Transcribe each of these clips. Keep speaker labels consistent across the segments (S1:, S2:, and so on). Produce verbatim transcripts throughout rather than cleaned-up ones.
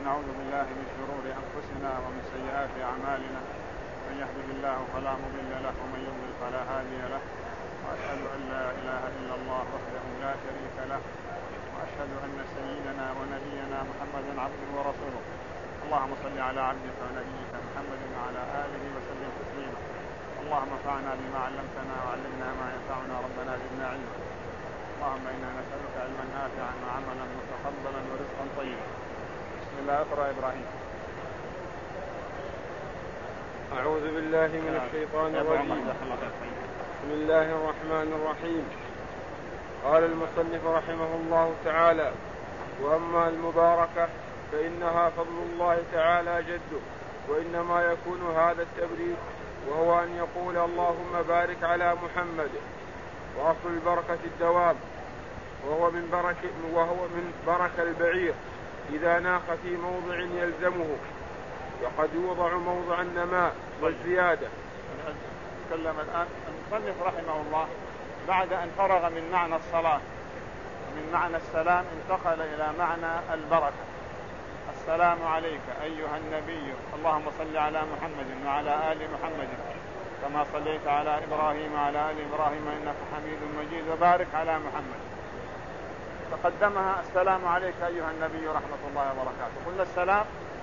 S1: ونعوذ بالله من شرور أنفسنا ومن سيئات أعمالنا، من يهده الله فلا مضل له ومن يضلل فلا هادي له، وأشهد أن لا إله إلا الله وحده لا شريك له، وأشهد أن سيدنا ونبينا محمدا عبده ورسوله. اللهم صل على عبدك ونبيك محمد وعلى آله وسلم تسليما. اللهم انفعنا بما علمتنا وعلمنا ما ينفعنا، ربنا زدنا علما. اللهم إنا نسألك علما نافعا وعملا متقبلا ورزقا طيبا. بسم الله. اقرأ إبراهيم.
S2: أعوذ بالله من الشيطان الرجيم. بسم الله الرحمن الرحيم. قال المصنف رحمه الله تعالى: وأما المباركة فإنها فضل الله تعالى جده، وإنما يكون هذا التبريك وهو أن يقول اللهم بارك على محمد. وأصل البركة الدوام، وهو من بركة وهو من بركة البعير إذا ناخ في موضع يلزمه، وقد يوضع موضع النماء والزيادة.
S1: تكلم الآن المصنف رحمه الله بعد أن فرغ من معنى الصلاة ومن معنى السلام، انتقل إلى معنى البركة. السلام عليك أيها النبي، اللهم صل على محمد وعلى آل محمد كما صليت على إبراهيم وعلى آل إبراهيم إنك حميد مجيد، وبارك على محمد. تقدمها السلام عليك أيها النبي ورحمة الله وبركاته. قلنا السلام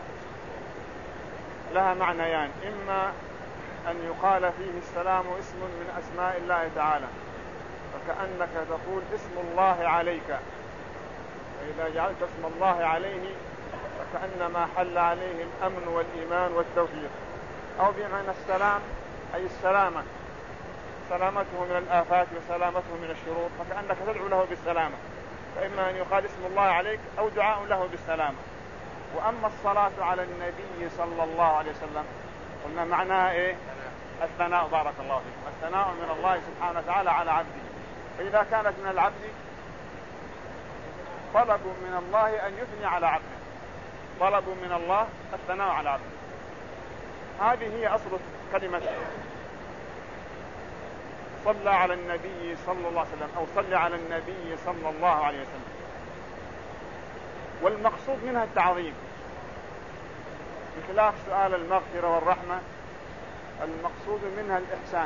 S1: لها معنيان: إما أن يقال فيه السلام اسم من أسماء الله تعالى، فكأنك تقول اسم الله عليك، فإذا جعلت اسم الله عليه فكأنما حل عليه الأمن والإيمان والتوفيق. أو بمعنى السلام أي السلامة، سلامته من الآفات وسلامته من الشرور، فكأنك تدعو له بالسلامة، فإما أن يقال اسم الله عليك أو دعاء له بالسلامة. وأما الصلاة على النبي صلى الله عليه وسلم قلنا معناها إيه؟ الثناء. بارك الله فيك. الثناء من الله سبحانه وتعالى على عبده، فإذا كانت من العبد طلب من الله أن يثني على عبده، طلب من الله الثناء على عبده. هذه هي أصل كلمة صلى على النبي صلى الله عليه وسلم أو صلى على النبي صلى الله عليه وسلم. والمقصود منها التعظيم، بخلاف سؤال المغفرة والرحمة المقصود منها الإحسان.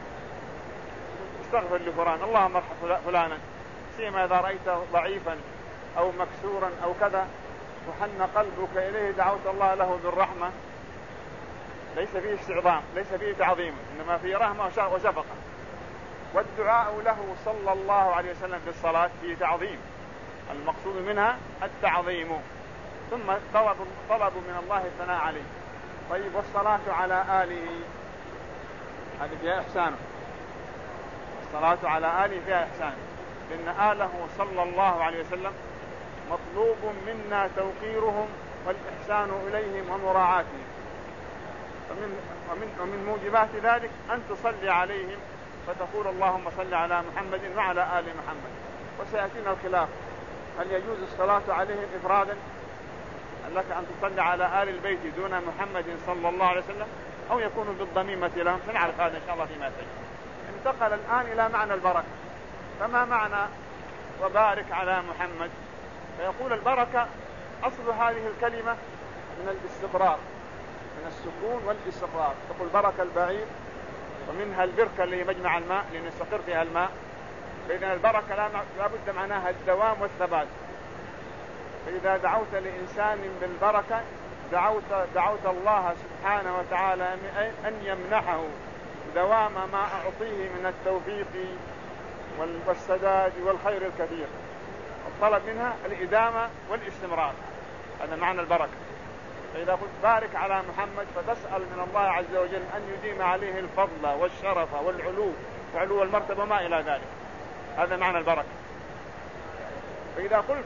S1: استغفر لفلان، اللهم ارحم فلانا، سيما إذا رأيته ضعيفا أو مكسورا أو كذا وحن قلبك إليه دعوت الله له بالرحمة، ليس فيه استعظام، ليس فيه تعظيم، إنما فيه رحمة وشفقة. والدعاء له صلى الله عليه وسلم في الصلاة فيه تعظيم، المقصود منها التعظيم. ثم طلب, طلب من الله الثناء عليه. طيب، والصلاة على آله هذه فيها إحسان، الصلاة على آله فيها إحسان، لأن آله صلى الله عليه وسلم مطلوب منا توقيرهم والإحسان إليهم ومراعاتهم. ومن, ومن, ومن موجبات ذلك أن تصلي عليهم فتقول اللهم صل على محمد وعلى آل محمد. وسيأتينا الخلاف، هل يجوز الصلاة عليهم إفرادا، هل لك أن تصلي على آل البيت دون محمد صلى الله عليه وسلم، أو يكون بالضميمة لهم؟ سنعرف هذا إن شاء الله فيما يأتي. انتقل الآن إلى معنى البركة. فما معنى وبارك على محمد؟ فيقول البركة أصل هذه الكلمة من الاستقرار، من السكون والاستقرار. تقول بركة البعير، ومنها البركة اللي هي مجمع الماء لأن يستقر فيها الماء. فإذا البركة لا بد معناها الدوام والثبات. فإذا دعوت لإنسان بالبركة دعوت, دعوت الله سبحانه وتعالى أن يمنحه دوام ما أعطيه من التوفيق والسداد والخير الكثير. الطلب منها الإدامة والاستمرار، هذا معنى البركة. فإذا قلت بارك على محمد فتسأل من الله عز وجل أن يديم عليه الفضل والشرف والعلو وعلو المرتبة ما إلى ذلك، هذا معنى البركة. فإذا قلت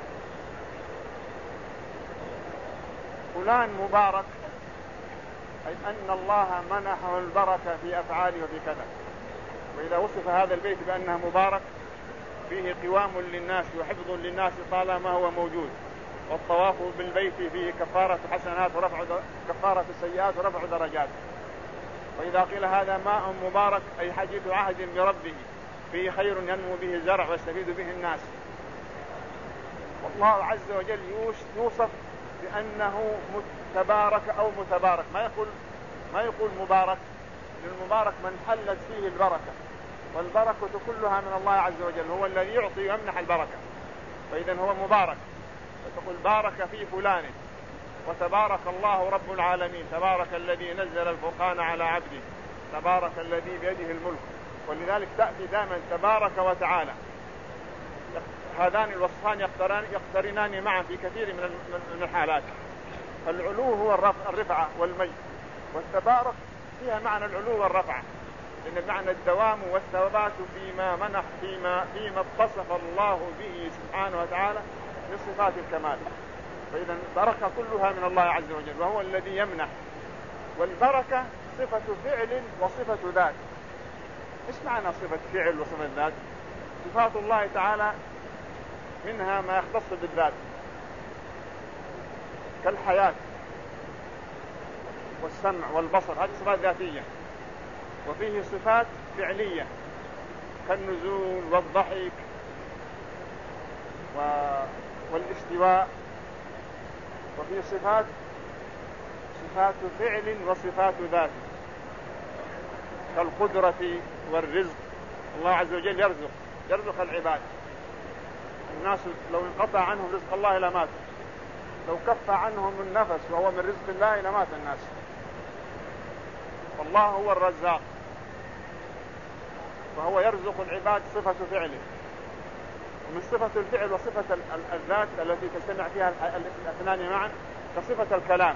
S1: فلان مبارك أي أن الله منحه البركة في أفعاله وفي كذا. وإذا وصف هذا البيت بأنه مبارك فيه قوام للناس وحفظ للناس طالما هو موجود، والطواف بالبيت فيه كفارة حسنات ورفع كفارة السيئات ورفع درجات. وإذا قيل هذا ماء مبارك أي حديث عهد بربه فيه خير ينمو به الزرع ويستفيد به الناس. والله عز وجل يوصف بأنه تبارك أو متبارك، ما يقول ما يقول مبارك، للمبارك من حلت فيه البركة، والبركة كلها من الله عز وجل، هو الذي يعطي ويمنح البركة، فإذا هو مبارك. فتقول بارك في فلان، وتبارك الله رب العالمين، تبارك الذي نزل الفرقان على عبده، تبارك الذي بيده الملك. ولذلك تأتي دائما تبارك وتعالى، هذان الوصفان يقترنان معا في كثير من الحالات. فالعلو هو الرفعة والمجد، والتبارك فيها معنى العلو والرفعة، لأن معنى الدوام والثبات فيما منح فيما فيما اتصف الله به سبحانه وتعالى من صفات الكمال. فإذا البركة كلها من الله عز وجل، وهو الذي يمنح. والبركة صفة فعل وصفة ذات. إيش معنى صفة فعل وصفة ذات؟ صفات الله تعالى منها ما يختص بالذات كالحياة والسمع والبصر، هذه صفات ذاتية. وفيه صفات فعلية كالنزول والضحك والاستواء. وفيه صفات صفات فعل وصفات ذات كالقدرة والرزق. الله عز وجل يرزق يرزق العباد. الناس لو انقطع عنهم رزق الله لماتوا، لو كف عنهم النفس وهو من رزق الله لمات الناس. والله هو الرزاق، فهو يرزق العباد صفة فعله. ومن صفة الفعل وصفة الذات التي تجتمع فيها الاثنان معا كصفة الكلام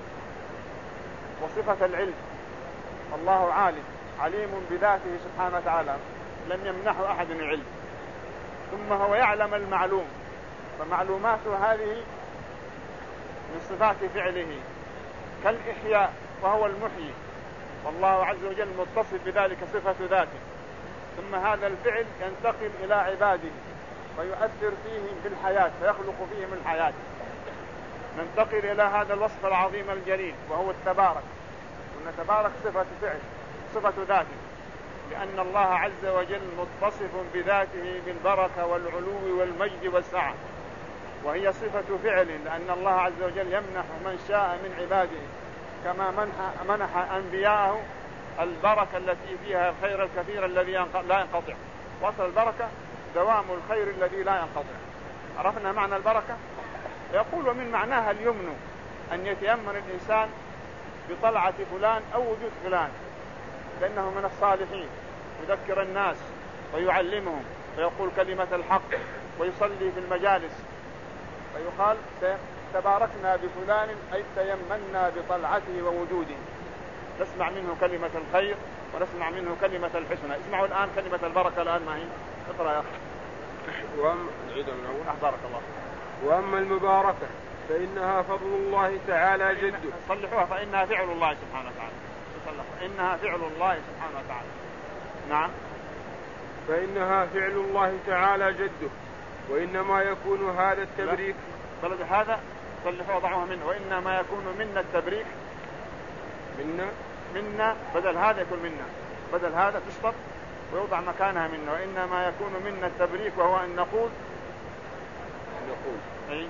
S1: وصفة العلم. الله عالم عليم بذاته سبحانه وتعالى، لم يمنحه أحد علم. ثم هو يعلم المعلوم، فمعلوماته هذه من صفات فعله كالإحياء، وهو المحيي، والله عز وجل متصف بذلك صفة ذاته. ثم هذا الفعل ينتقل إلى عباده ويؤثر فيهم بالحياة، فيخلق فيهم الحياة. ننتقل إلى هذا الوصف العظيم الجليل وهو التبارك. وأن تبارك صفة فعل صفة ذاته، لأن الله عز وجل متصف بذاته بالبركة والعلو والمجد والسعة، وهي صفة فعل، لأن الله عز وجل يمنح من شاء من عباده، كما منح, منح أنبياءه البركة التي فيها الخير الكثير الذي لا ينقطع. وصل البركة دوام الخير الذي لا ينقطع. عرفنا معنى البركة. يقول ومن معناها اليمن، أن يتيمن الإنسان بطلعة فلان أو وجود فلان، لأنه من الصالحين، يذكر الناس ويعلمهم ويقول كلمة الحق ويصلي في المجالس، فيقال تباركنا بفلان أي تيمنا بطلعته ووجوده، نسمع منه كلمة الخير ونسمع منه كلمة الحسنى. اسمعوا الآن كلمة البركة الآن ما هي؟ اقرأ يا أخي.
S2: وأما نعيد من أول.
S1: أحبارك الله.
S2: وأما المباركة فإنها فضل الله تعالى جده.
S1: صلحوها فإنها فعل الله سبحانه وتعالى. إنها فعل الله سبحانه وتعالى. نعم.
S2: فإنها فعل الله تعالى جده، وإنما يكون هذا التبريك
S1: بلد هذا صلحوها ضعوها منه. وإنما يكون منا التبريك
S2: منا
S1: منا بدل هذا يكون منا، بدل هذا تشطب ويوضع مكانها منا. وإنما يكون منا التبريك، وهو أن نقول
S2: نقول
S1: أي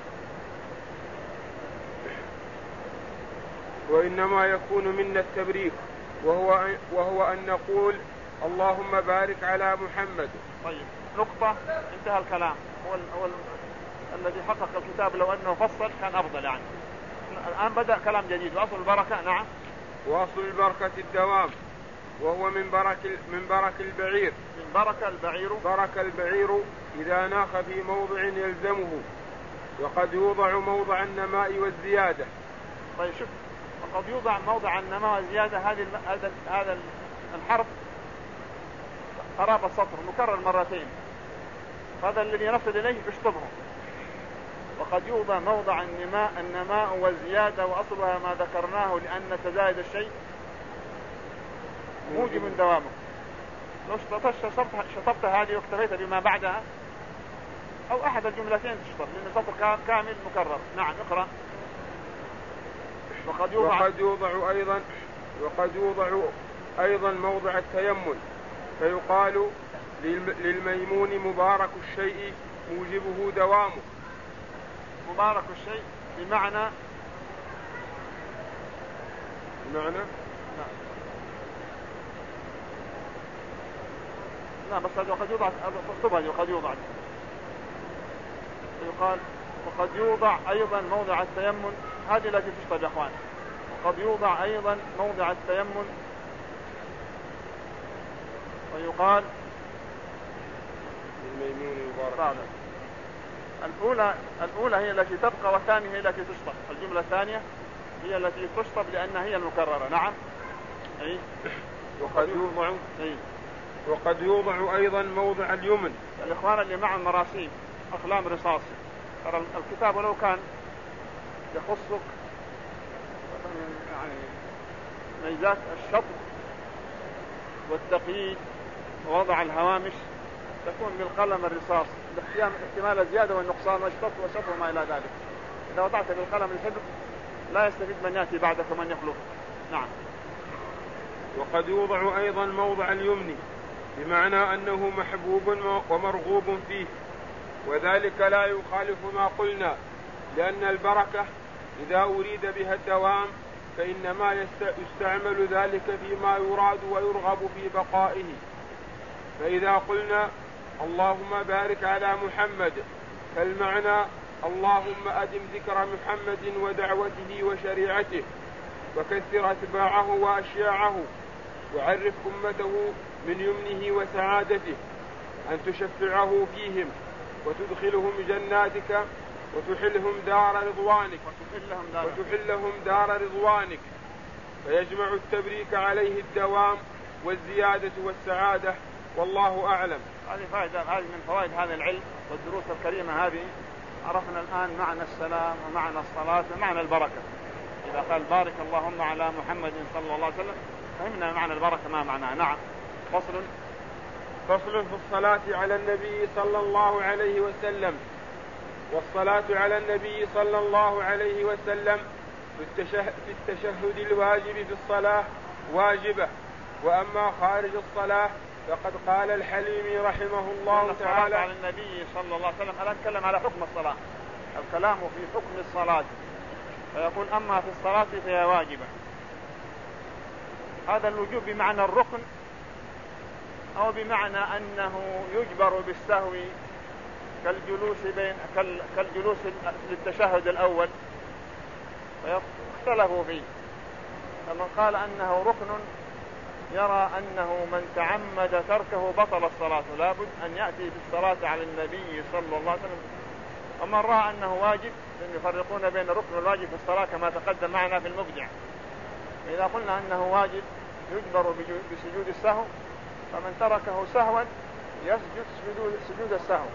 S2: وإنما يكون منا التبريك وهو وهو أن نقول اللهم بارك على محمد.
S1: طيب نقطة، انتهى الكلام. هو, هو الذي حقق الكتاب لو أنه فصل كان أفضل يعني. الآن بدأ كلام جديد. وأصل البركة نعم.
S2: وأصل البركة الدوام، وهو من برك من برك البعير.
S1: من بركة البعير
S2: برك البعير إذا ناخ في موضع يلزمه، وقد يوضع موضع النماء والزيادة.
S1: طيب شوف، وقد يوضع موضع النماء والزيادة. هذه هذا هذا الحرف قرابة سطر مكرر مرتين، هذا الذي ينفذ إليه يشطبه. وقد يوضع موضع النماء النماء والزيادة، وأصلها ما ذكرناه، لأن تزايد الشيء موجب من دوامه. لو شطبت هذه واكتفيت بما بعدها أو أحد الجملتين تشطب، لأن سطر كامل مكرر. نعم اقرأ.
S2: وقد يوضع, وقد يوضع أيضا وقد يوضع أيضا موضع التيمم، فيقال للميمون مبارك الشيء موجبه دوامه.
S1: مبارك الشيء بمعنى
S2: بمعنى
S1: لا لا بس هذا قد يوضع اكتبها وقد يوضع يقال وقد يوضع أيضا موضع التيمم. هذه التي تشطب يا أخوان. وقد يوضع أيضا موضع التيمم ويقال
S2: الميمون المبارك.
S1: الأولى الأولى هي التي تبقى والثانية هي التي تشطب. الجملة الثانية هي التي تشطب لأنها هي المكررة. نعم. أي.
S2: وقد يوضع
S1: أي.
S2: وقد يوضع أيضا موضع اليمن.
S1: الإخوان اللي معهم مراسيم أقلام رصاص ترى الكتاب ولو كان يخصك يعني ميزات الشطب والتقييد ووضع الهوامش تكون بالقلم الرصاص باحتمال الزيادة والنقصان والشطب والشطب وما إلى ذلك. إذا وضعت بالقلم الحبر لا يستفيد من يأتي بعدك ومن يخلف. نعم.
S2: وقد يوضع أيضا موضع اليمن بمعنى أنه محبوب ومرغوب فيه، وذلك لا يخالف ما قلنا، لأن البركة إذا أريد بها الدوام فإنما يستعمل ذلك فيما يراد ويرغب في بقائه. فإذا قلنا اللهم بارك على محمد فالمعنى اللهم أدم ذكر محمد ودعوته وشريعته وكثر أتباعه وأشياعه وعرف أمته من يمنه وسعادته أن تشفعه فيهم وتدخلهم جناتك وتحلهم دار رضوانك
S1: وتحلهم دار,
S2: وتحلهم دار رضوانك، فيجمع التبريك عليه الدوام والزيادة والسعادة، والله أعلم.
S1: هذه فائدة هذه من فوائد هذا العلم والدروس الكريمة هذه. عرفنا الآن معنى السلام ومعنى الصلاة ومعنى البركة. إذا قال بارك اللهم على محمد صلى الله عليه وسلم فهمنا معنى البركة ما معناها. نعم. فصل
S2: فصل في الصلاة على النبي صلى الله عليه وسلم. والصلاة على النبي صلى الله عليه وسلم في التشهد الواجب في الصلاة واجبة، وأما خارج الصلاة فقد قال الحليمي رحمه الله تعالى
S1: على النبي صلى الله عليه وسلم. أنا أتكلم على حكم الصلاة، الكلام في حكم الصلاة، فيقول أما في الصلاة فهي واجبة. هذا الوجوب بمعنى الركن أو بمعنى أنه يجبر بالسهو كالجلوس بين كالجلوس للتشهد الأول، فاختلفوا فيه. فمن قال أنه ركن يرى أنه من تعمد تركه بطل الصلاة، لابد أن يأتي بالصلاة على النبي صلى الله عليه وسلم. ومن رأى أنه واجب، لأن يفرقون بين الركن والواجب في الصلاة كما تقدم معنا في المبدع. فإذا قلنا أنه واجب يجبر بسجود السهو، فمن تركه سهوا يسجد سجود, سجود السهو،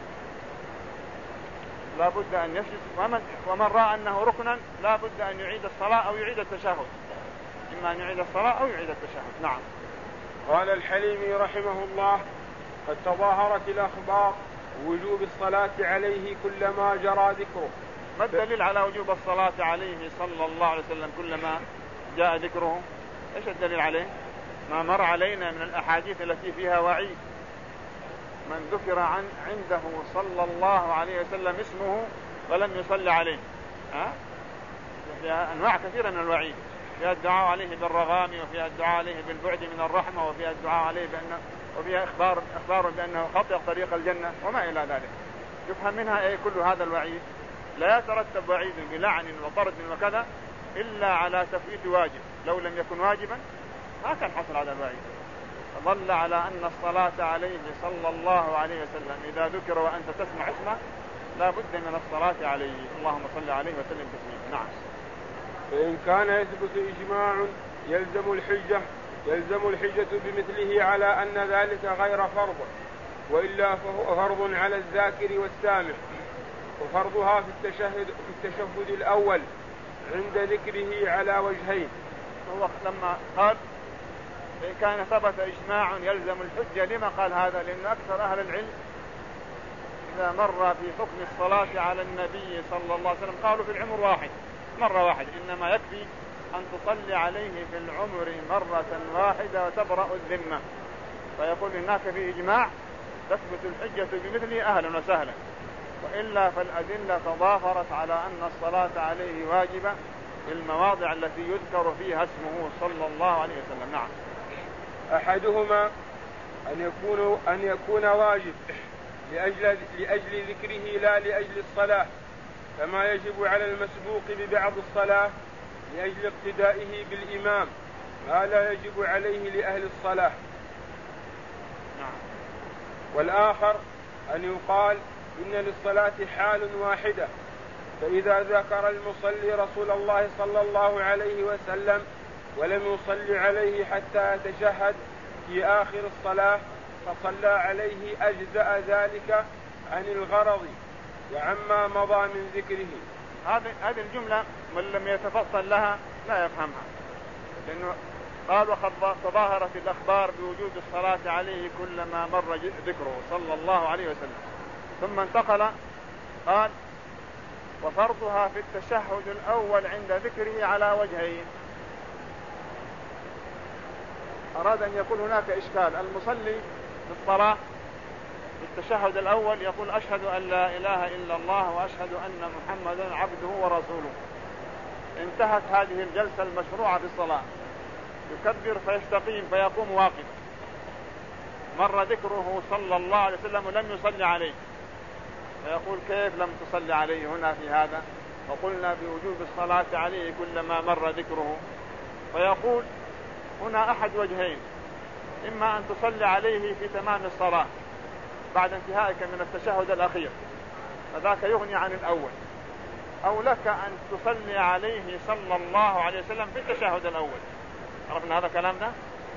S1: لا بد أن يسجد. ومن, ومن رأى أنه ركنا لا بد أن يعيد الصلاة أو يعيد التشهد، إما أن يعيد الصلاة أو يعيد التشهد. نعم.
S2: قال الحليمي رحمه الله قد تظاهرت الأخبار وجوب الصلاة عليه كلما جرى ذكره.
S1: ما الدليل على وجوب الصلاة عليه صلى الله عليه وسلم كلما جاء ذكره؟ إيش الدليل عليه؟ ما مر علينا من الأحاديث التي فيها وعيد. من ذكر عن عنده صلى الله عليه وسلم اسمه ولم يصلي عليه، ها؟ فيها أنواع كثيرة من الوعيد، فيها الدعاء عليه بالرغام، وفيها الدعاء عليه بالبعد من الرحمة، وفيها الدعاء عليه بأنه، وفيها إخبار إخبار بأنه خطئ طريق الجنة وما إلى ذلك. يفهم منها أي كل هذا الوعيد لا يترتب وعيد بلعن وطرد وكذا إلا على تفويت واجب. لو لم يكن واجبا ما كان حصل هذا الوعيد. فظل على أن الصلاة عليه صلى الله عليه وسلم إذا ذكر وأنت تسمع اسمه لا بد من الصلاة عليه. اللهم صل عليه وسلم تسليما. نعم.
S2: فإن كان يثبت إجماع يلزم الحجة يلزم الحجة بمثله على أن ذلك غير فرض، وإلا فهو فرض على الذاكر والسامع. وفرضها في التشهد في التشهد الأول عند ذكره على وجهين.
S1: هو لما قال إن كان ثبت إجماع يلزم الحجة، لما قال هذا؟ لأن أكثر أهل العلم إذا مر في حكم الصلاة على النبي صلى الله عليه وسلم قالوا في العمر واحد، مرة واحدة، إنما يكفي أن تصلي عليه في العمر مرة واحدة وتبرأ الذمة. فيقول هناك في إجماع تثبت الحجة بمثله أهلا وسهلا. وإلا فالأدلة تضافرت على أن الصلاة عليه واجبة في المواضع التي يذكر فيها اسمه صلى الله عليه وسلم. نعم.
S2: أحدهما أن يكون أن يكون واجب لأجل لأجل ذكره لا لأجل الصلاة، كما يجب على المسبوق ببعض الصلاة لأجل اقتدائه بالإمام ما لا يجب عليه لأهل الصلاة.
S1: نعم.
S2: والآخر أن يقال إن للصلاة حال واحدة، فإذا ذكر المصلي رسول الله صلى الله عليه وسلم ولم يصلي عليه حتى يتشهد في آخر الصلاة فصلى عليه أجزأ ذلك عن الغرض وعما مضى من ذكره.
S1: هذه الجملة من لم يتفصل لها لا يفهمها، لأنه قال وقد تظاهرت الأخبار بوجود الصلاة عليه كلما مر ذكره صلى الله عليه وسلم، ثم انتقل قال وفرضها في التشهد الأول عند ذكره على وجهين. أراد أن يكون هناك إشكال. المصلي في الصلاة في التشهد الأول يقول أشهد أن لا إله إلا الله وأشهد أن محمدا عبده ورسوله. انتهت هذه الجلسة المشروعة في الصلاة، يكبر فيستقيم فيقوم واقفا، مر ذكره صلى الله عليه وسلم ولم يصلي عليه، فيقول كيف لم تصلي عليه هنا في هذا؟ وقلنا بوجوب الصلاة عليه كلما مر ذكره. فيقول هنا أحد وجهين، إما أن تصلي عليه في تمام الصلاة بعد انتهائك من التشهد الأخير فذاك يغني عن الأول، أو لك أن تصلي عليه صلى الله عليه وسلم في التشهد الأول. عرفنا هذا كلامنا؟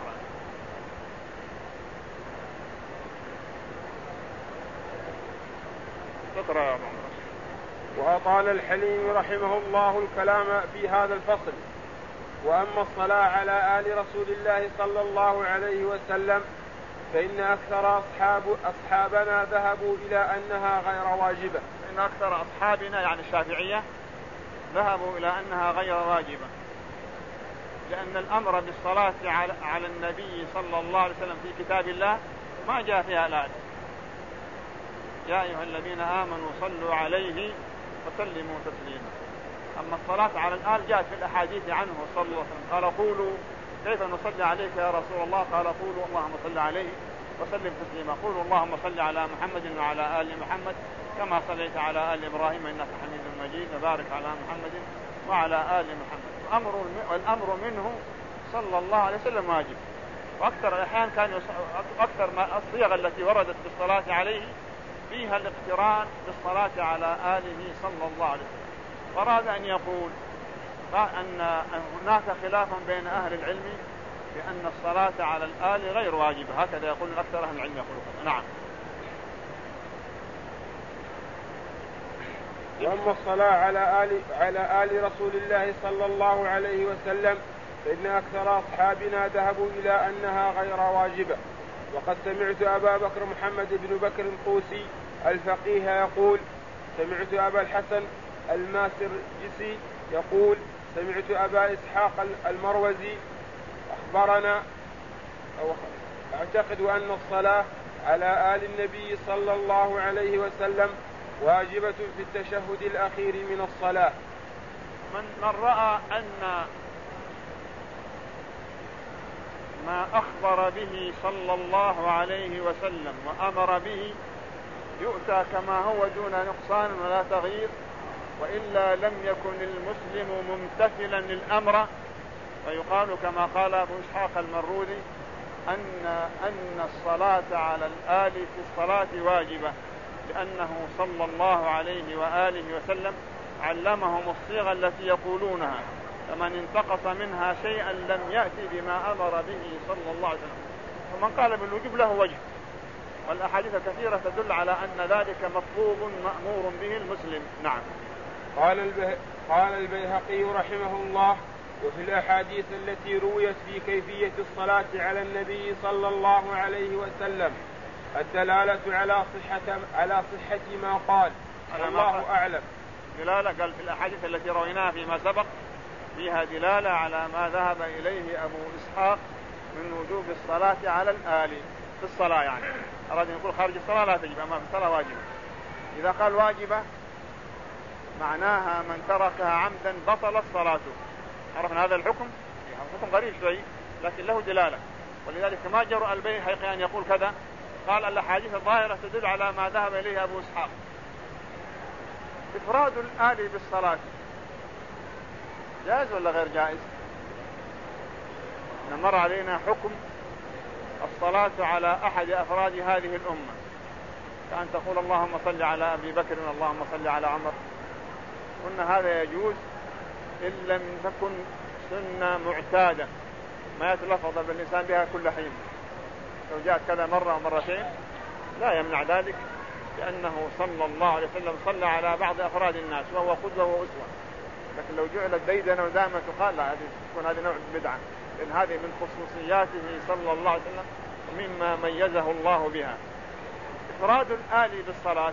S1: تقرأ يا عمر.
S2: وأطال الحليم رحمه الله الكلام في هذا الفصل. وأما الصلاة على آل رسول الله صلى الله عليه وسلم فإن أكثر أصحاب أصحابنا ذهبوا إلى أنها غير واجبة.
S1: إن أكثر أصحابنا يعني الشافعية ذهبوا إلى أنها غير واجبة، لأن الأمر بالصلاة على النبي صلى الله عليه وسلم في كتاب الله ما جاء فيها الآية يا أيها الذين آمنوا صلوا عليه وسلموا تسليما. أما الصلاة على الآل جاءت في الأحاديث عنه صلى الله عليه وسلم، قال قولوا كيف نصلي عليك يا رسول الله؟ قال قولوا اللهم صل عليه وسلم تسليما. قولوا اللهم صل على محمد وعلى آل محمد كما صليت على آل إبراهيم إنك حميد مجيد وبارك على محمد وعلى آل محمد. الأمر والأمر منه صلى الله عليه وسلم واجب، وأكثر الأحيان كان أكثر ما الصيغ التي وردت بالصلاة عليه فيها الاقتران بالصلاة على آله صلى الله عليه وسلم. أراد أن يقول أن هناك خلافا بين أهل العلم بأن الصلاة على الآل غير واجبة، هكذا يقول أكثر أهل العلم يقولون. نعم.
S2: وأما الصلاة على آل على آل رسول الله صلى الله عليه وسلم فإن أكثر أصحابنا ذهبوا إلى أنها غير واجبة. وقد سمعت أبا بكر محمد بن بكر الطوسي الفقيه يقول سمعت أبا الحسن الماسرجسي يقول سمعت أبا إسحاق المروزي أخبرنا أو أعتقد أن الصلاة على آل النبي صلى الله عليه وسلم واجبة في التشهد الأخير من الصلاة.
S1: من, من رأى أن ما أخبر به صلى الله عليه وسلم وأمر به يؤتى كما هو دون نقصان ولا تغيير، وإلا لم يكن المسلم ممتثلا للأمر، فيقال كما قال أبو إسحاق المروزي أن أن الصلاة على الآل في الصلاة واجبة، لأنه صلى الله عليه وآله وسلم علمهم الصيغة التي يقولونها، فمن انتقص منها شيئا لم يأتي بما أمر به صلى الله عليه وسلم. ومن قال بالوجوب له وجه، والأحاديث كثيرة تدل على أن ذلك مطلوب مأمور به المسلم. نعم.
S2: قال البه... قال البيهقي رحمه الله وفي الأحاديث التي رويت في كيفية الصلاة على النبي صلى الله عليه وسلم الدلالة على صحة على صحة ما قال الله أعلم.
S1: دلالة قال في الأحاديث التي رويناها فيما سبق فيها دلالة على ما ذهب إليه أبو إسحاق من وجوب الصلاة على الآل في الصلاة، يعني أراد أن يقول خارج الصلاة لا تجب، أما في الصلاة واجب، إذا قال واجبة معناها من تركها عمدا بطلت صلاته. عرفنا هذا الحكم، حكم غريب شوي لكن له دلالة، ولذلك ما جرؤ البيهقي أن يقول كذا، قال الأحاديث الظاهرة تدل على ما ذهب إليه أبو إسحاق. إفراد الآل بالصلاة جائز ولا غير جائز؟ مر علينا حكم الصلاة على أحد أفراد هذه الأمة، كأن تقول اللهم صل على أبي بكر اللهم صل على عمر، قلنا هذا يجوز إن لم تكن سنة معتادة ما يتلفظ بالإنسان بها كل حين. لو جاءت كذا مرة ومرتين لا يمنع ذلك، لأنه صلى الله عليه وسلم صلى على بعض أفراد الناس وهو قدوة وأسوة. لكن لو جعلت ديدنا ودائما تقال لا، هذه تكون هذه نوع بدعة، لأن هذه من خصوصياته صلى الله عليه وسلم ومما ميزه الله بها. إفراد الآل بالصلاة،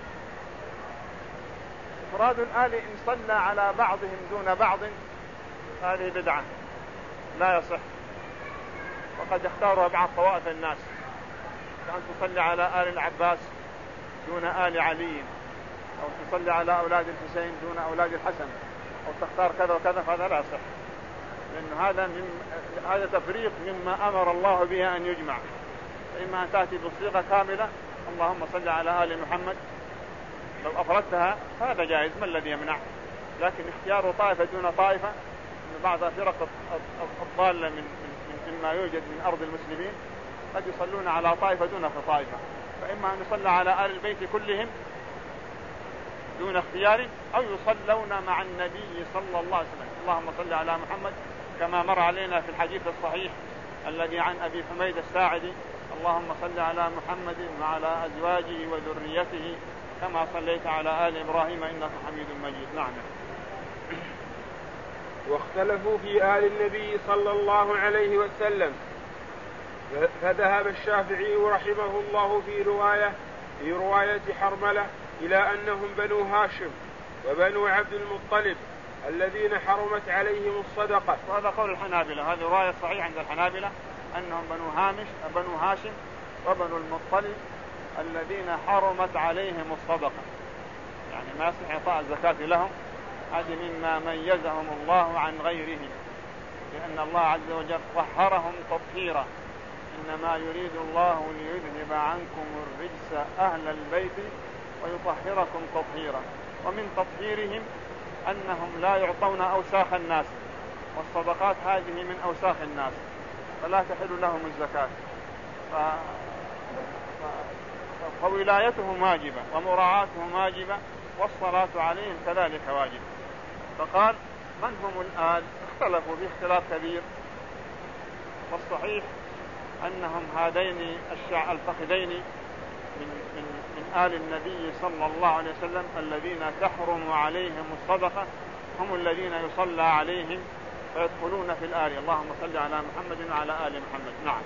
S1: إفراد الآل إن صلى على بعضهم دون بعض هذه بدعة لا يصح، وقد اختارها بعض طوائف الناس، كأن تصلي على آل العباس دون آل علي، أو تصلي على أولاد الحسين دون أولاد الحسن، أو تختار كذا وكذا، فهذا لا يصح، لأن هذا من هذا تفريق مما أمر الله به أن يجمع. فإما أن تأتي بصيغة كاملة اللهم صل على آل محمد، لو أفردتها هذا جائز، ما الذي يمنع؟ لكن اختيار طائفة دون طائفة، من بعض فرق الضالة من مما يوجد من أرض المسلمين قد يصلون على طائفة دون طائفة، فإما أن يصلى على آل البيت كلهم دون اختيار، أو يصلون مع النبي صلى الله عليه وسلم. اللهم صل على محمد كما مر علينا في الحديث الصحيح الذي عن أبي حميد الساعدي، اللهم صل على محمد وعلى أزواجه وذريته كما صليت على آل إبراهيم إنك حميد مجيد. نعم.
S2: واختلفوا في آل النبي صلى الله عليه وسلم، فذهب الشافعي رحمه الله في رواية في رواية حرملة إلى أنهم بنو هاشم وبنو عبد المطلب الذين حرمت عليهم الصدقة.
S1: وهذا قول الحنابلة، هذه رواية صحيحة عند الحنابلة أنهم بنو هامش بنو هاشم وبنو المطلب الذين حرمت عليهم الصدقة، يعني ما يصح إعطاء الزكاة لهم، هذه مما ميزهم الله عن غيرهم، لأن الله عز وجل طهرهم تطهيرا، إنما يريد الله ليذهب عنكم الرجس أهل البيت ويطهركم تطهيرا. ومن تطهيرهم أنهم لا يعطون أوساخ الناس، والصدقات هذه من أوساخ الناس فلا تحل لهم الزكاة، ف... ف... فولايتهم واجبة ومراعاتهم واجبة، والصلاة عليهم كذلك واجب. فقال من هم الآل؟ اختلفوا باختلاف كبير، والصحيح أنهم هذين الشع الفخذين من, من, من آل النبي صلى الله عليه وسلم الذين تحرم عليهم الصدقة هم الذين يصلى عليهم فيدخلون في الآل. اللهم صل على محمد وعلى آل محمد. نعم.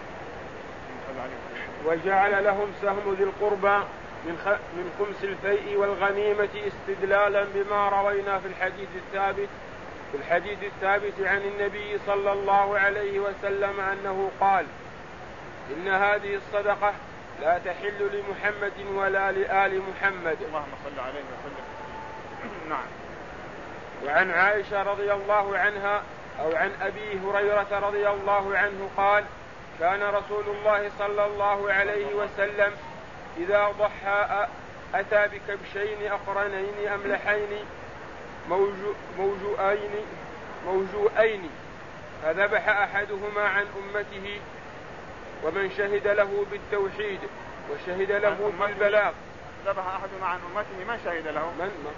S2: وجعل لهم سهم ذي القربى من, من خمس الفيء والغنيمة استدلالا بما روينا في الحديث الثابت في الحديث الثابت عن النبي صلى الله عليه وسلم أنه قال إن هذه الصدقة لا تحل لمحمد ولا لآل محمد.
S1: اللهم صل عليه وسلم. نعم.
S2: وعن عائشة رضي الله عنها أو عن أبي هريرة رضي الله عنه قال كان رسول الله صلى الله عليه وسلم إذا ضحى أتى بكبشين أقرنين أملحين موجوئين موجوئين فذبح أحدهما عن أمته ومن شهد له بالتوحيد وشهد له بالبلاغ.
S1: ذبح أحدهما عن أمته من شهد له
S2: من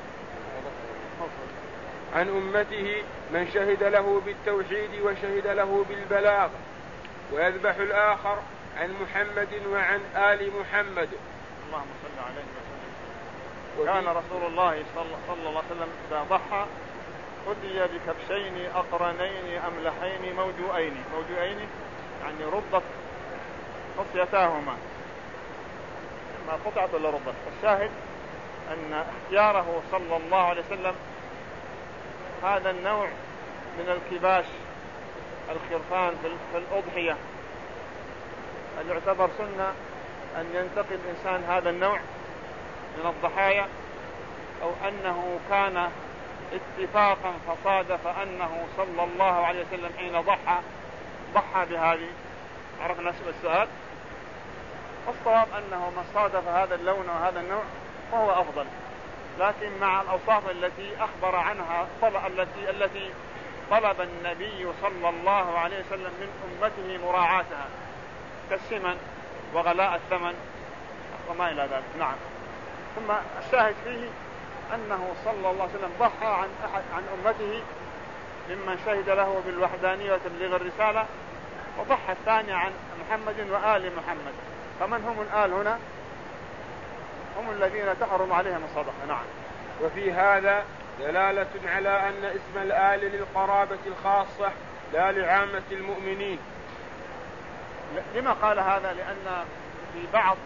S2: عن أمته من شهد له بالتوحيد وشهد له بالبلاغ، ويذبح الآخر عن محمد وعن آل محمد.
S1: اللهم صل عليه وسلم. كان رسول الله صلى الله عليه وسلم إذا ضحى أتي بكبشين أقرنين أملحين موجوئين موجوئين يعني ربط خصيتاهما، ما قطعت ولا ربط. الشاهد أن اختياره صلى الله عليه وسلم هذا النوع من الكباش الخرفان في الأضحية، هل يعتبر سنة أن ينتقي الإنسان هذا النوع من الضحايا، أو أنه كان اتفاقا فصادف أنه صلى الله عليه وسلم حين ضحى ضحى بهذه. عرفنا السؤال. والصواب أنه من صادف هذا اللون وهذا النوع فهو أفضل، لكن مع الأوصاف التي أخبر عنها التي التي طلب النبي صلى الله عليه وسلم من أمته مراعاتها كالسمن وغلاء الثمن وما إلى ذلك. نعم. ثم الشاهد فيه أنه صلى الله عليه وسلم ضحى عن أحد عن أمته ممن شهد له بالوحدانية وتبليغ الرسالة، وضحى الثاني عن محمد وآل محمد. فمن هم الآل هنا؟ هم الذين تحرم عليهم الصدقة. نعم.
S2: وفي هذا دلالة على أن اسم الآل للقرابة الخاصة لا لعامة المؤمنين.
S1: لما قال هذا؟ لأن في بعض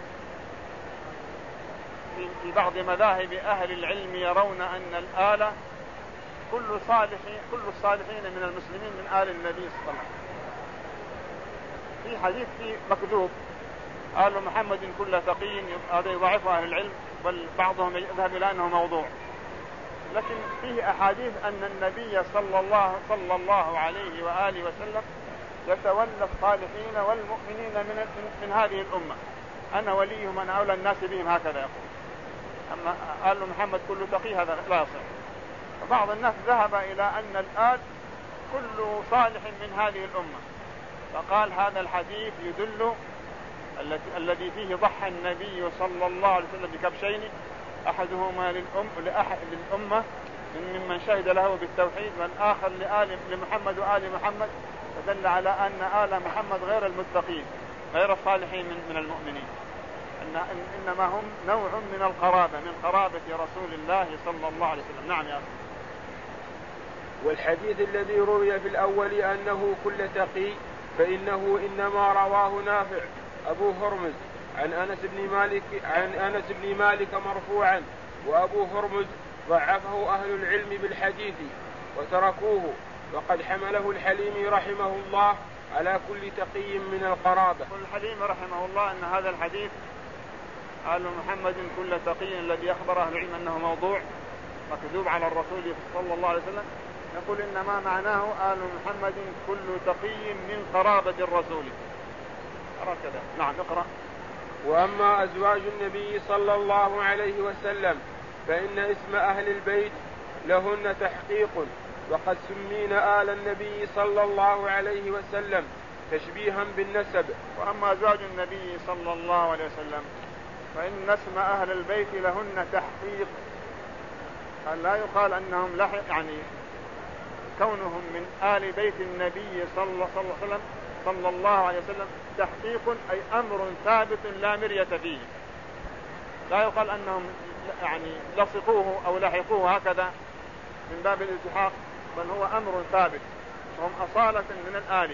S1: في بعض مذاهب أهل العلم يرون أن الآل كل صالح كل الصالحين من المسلمين من آل النبي صلى الله عليه وسلم. في حديث في مكذوب آل محمد كل تقي، هذا يضعف أهل العلم، بل بعضهم يذهب إلى أنه موضوع. لكن فيه أحاديث أن النبي صلى الله صلى الله عليه وآله وسلم يتولى الصالحين والمؤمنين من من هذه الأمة، أنا وليهم أنا أولى الناس بهم، هكذا يقول. أما آل محمد كل تقي هذا لا يصح. فبعض الناس ذهب إلى أن الآل كل صالح من هذه الأمة، فقال هذا الحديث يدل الذي فيه ضحى النبي صلى الله عليه وسلم بكبشين، أحدهما للأم لأحد للأمة ممن شهد له بالتوحيد، والآخر لآل لمحمد وآل محمد، فدل على أن آل محمد غير المتقين غير الصالحين من, من المؤمنين، أن إنما هم نوع من القرابة من قرابة رسول الله صلى الله عليه وسلم. نعم يا أخي.
S2: والحديث الذي روي في الأول أنه كل تقي فإنه إنما رواه نافع أبو هرمز عن أنس بن مالك عن أنس بن مالك مرفوعا، وأبو هرمز ضعفه أهل العلم بالحديث وتركوه، وقد حمله الحليمي رحمه الله على كل تقي من القرابة.
S1: الحليمي رحمه الله أن هذا الحديث آل محمد كل تقي الذي أخبر أهل العلم أنه موضوع مكذوب على الرسول صلى الله عليه وسلم، يقول إنما معناه آل محمد كل تقي من قرابة الرسول. هكذا. نعم. اقرأ.
S2: وأما أزواج النبي صلى الله عليه وسلم فإن اسم أهل البيت لهن تحقيق، وقد سمينا آل النبي صلى الله عليه وسلم تشبيها بالنسب.
S1: وأما أزواج النبي صلى الله عليه وسلم فإن اسم أهل البيت لهن تحقيق، لا يقال أنهم لحق، يعني كونهم من آل بيت النبي صلى الله عليه وسلم صلى الله عليه وسلم تحقيق، أي أمر ثابت لا مرية فيه. لا يقال أنهم يعني لصقوه أو لحقوه هكذا من باب الالتحاق، بل هو أمر ثابت، هم أصالة من الآل.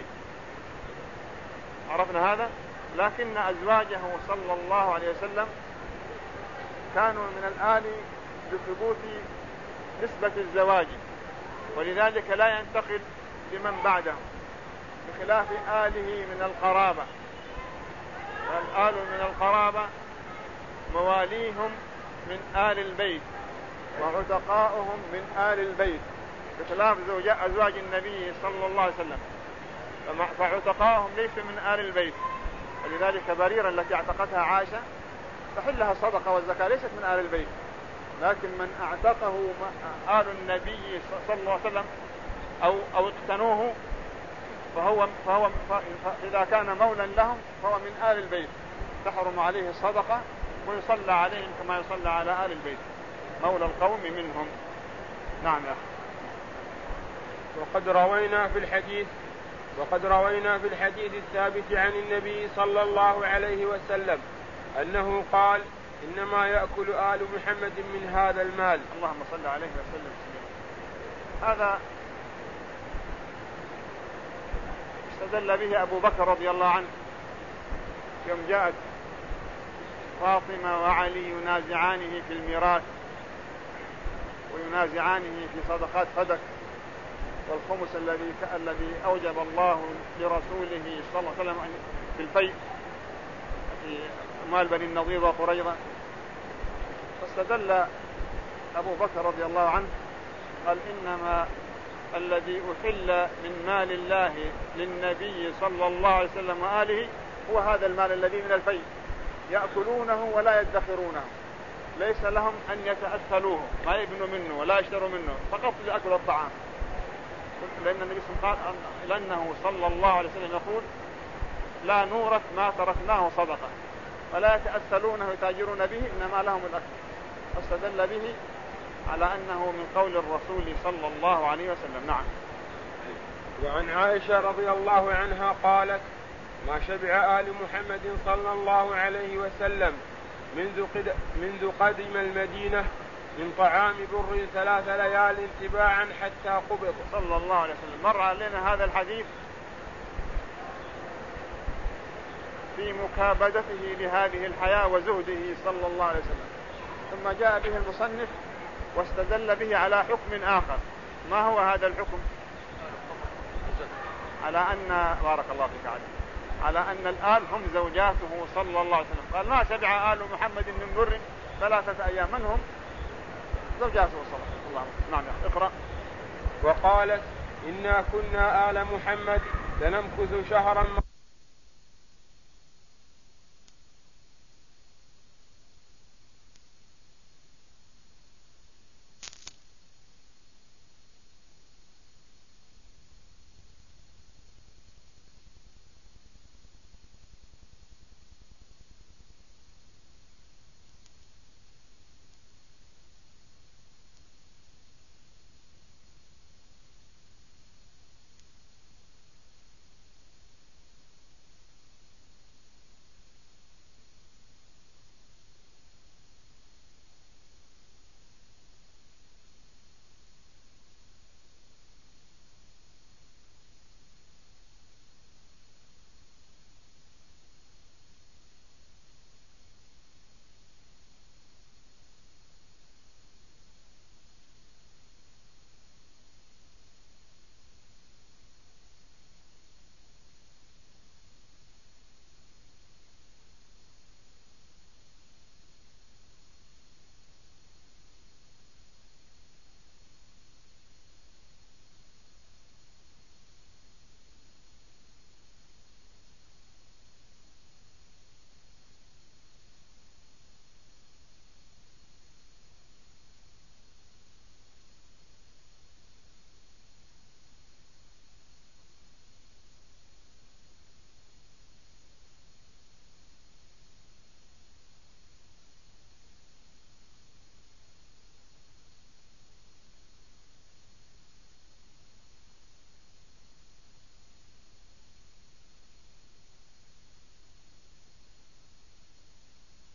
S1: عرفنا هذا. لكن أزواجه صلى الله عليه وسلم كانوا من الآل بثبوت نسبة الزواج، ولذلك لا ينتقل لمن بعده، بخلاف آله من القرابة. والآل من القرابة مواليهم من آل البيت وعتقاؤهم من آل البيت، بخلاف أزواج النبي صلى الله عليه وسلم، فعتقاؤهم ليسوا من آل البيت. ولذلك بريرة التي اعتقتها عائشة تحلها الصدقة والزكاة، ليست من آل البيت، لكن من اعتقه آل النبي صلى الله عليه وسلم أو أو اقتنوه فهو فهو إذا كان مولا لهم فهو من آل البيت، تحرم عليه الصدقة ويصلى عليهم كما يصلى على آل البيت، مولى القوم منهم. نعم يا أخي.
S2: وقد روينا في الحديث وقد روينا في الحديث الثابت عن النبي صلى الله عليه وسلم أنه قال إنما يأكل آل محمد من هذا المال.
S1: اللهم صل عليه وسلم. هذا استدل به أبو بكر رضي الله عنه يوم جاءت فاطمة وعلي ينازعانه في الميراث وينازعانه في صدقات فدك والخمس الذي الذي أوجب الله لرسوله صلى الله عليه وسلم في الفيء في مال بني النضير وقريظة، واستدل أبو بكر رضي الله عنه قال إنما الذي أحل من مال الله للنبي صلى الله عليه وسلم وآله هو هذا المال الذي من الفيء يأكلونه ولا يدخرونه، ليس لهم أن يتأثلوه، ما يبنوا منه ولا يشتروا منه، فقط لأكل الطعام. لأن النبي صلى الله عليه وسلم قال لأنه صلى الله عليه وسلم يقول لا نورث ما تركناه صدقة، ولا يتأثلونه ويتاجرون به، إنما لهم الأكل. واستدل به على أنه من قول الرسول صلى الله عليه وسلم. نعم.
S2: وعن عائشة رضي الله عنها قالت ما شبع آل محمد صلى الله عليه وسلم منذ, قد منذ قدم المدينة من طعام بر ثلاث ليال تباعا حتى قبض
S1: صلى الله عليه وسلم. مر علينا هذا الحديث في مكابدته لهذه الحياة وزهده صلى الله عليه وسلم، ثم جاء به المصنف واستدل به على حكم آخر. ما هو هذا الحكم؟ على أن بارك الله فيك عليه على أن الآل هم زوجاته صلى الله عليه وسلم. قال ما شبع آل محمد من بر ثلاثة أيام، من هم؟ زوجاته صلى الله عليه وسلم. نعم اقرأ.
S2: وقالت إنا كنا آل محمد لنمكث شهرا